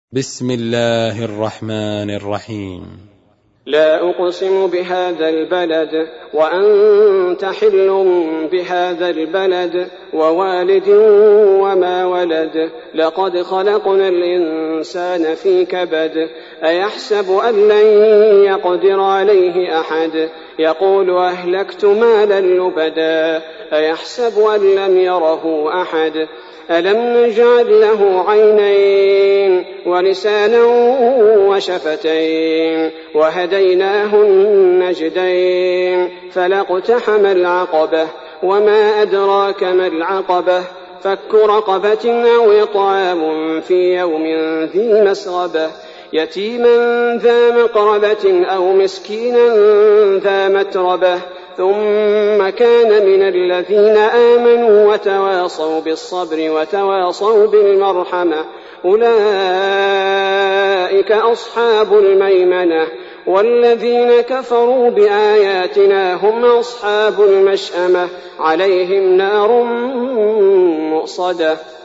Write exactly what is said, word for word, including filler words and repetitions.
بسم الله الرحمن الرحيم. لا أقسم بهذا البلد وأنت حل بهذا البلد ووالد وما ولد لقد خلقنا الإنسان في كبد أيحسب أن لن يقدر عليه أحد يقول أهلكت مالا لبدا أيحسب أن لم يره أحد ألم نجعل له عينين ولسانا وشفتين وهديناه النجدين فلاقتحم العقبة وما أدراك ما العقبة فك رقبة أو إطعام في يوم ذي مسغبة يتيما ذا مقربة أو مسكينا ذا متربة ثم كان من الذين آمنوا وتواصوا بالصبر وتواصوا بالمرحمة أولئك أصحاب الميمنة والذين كفروا بآياتنا هم أصحاب المشأمة عليهم نار مؤصدة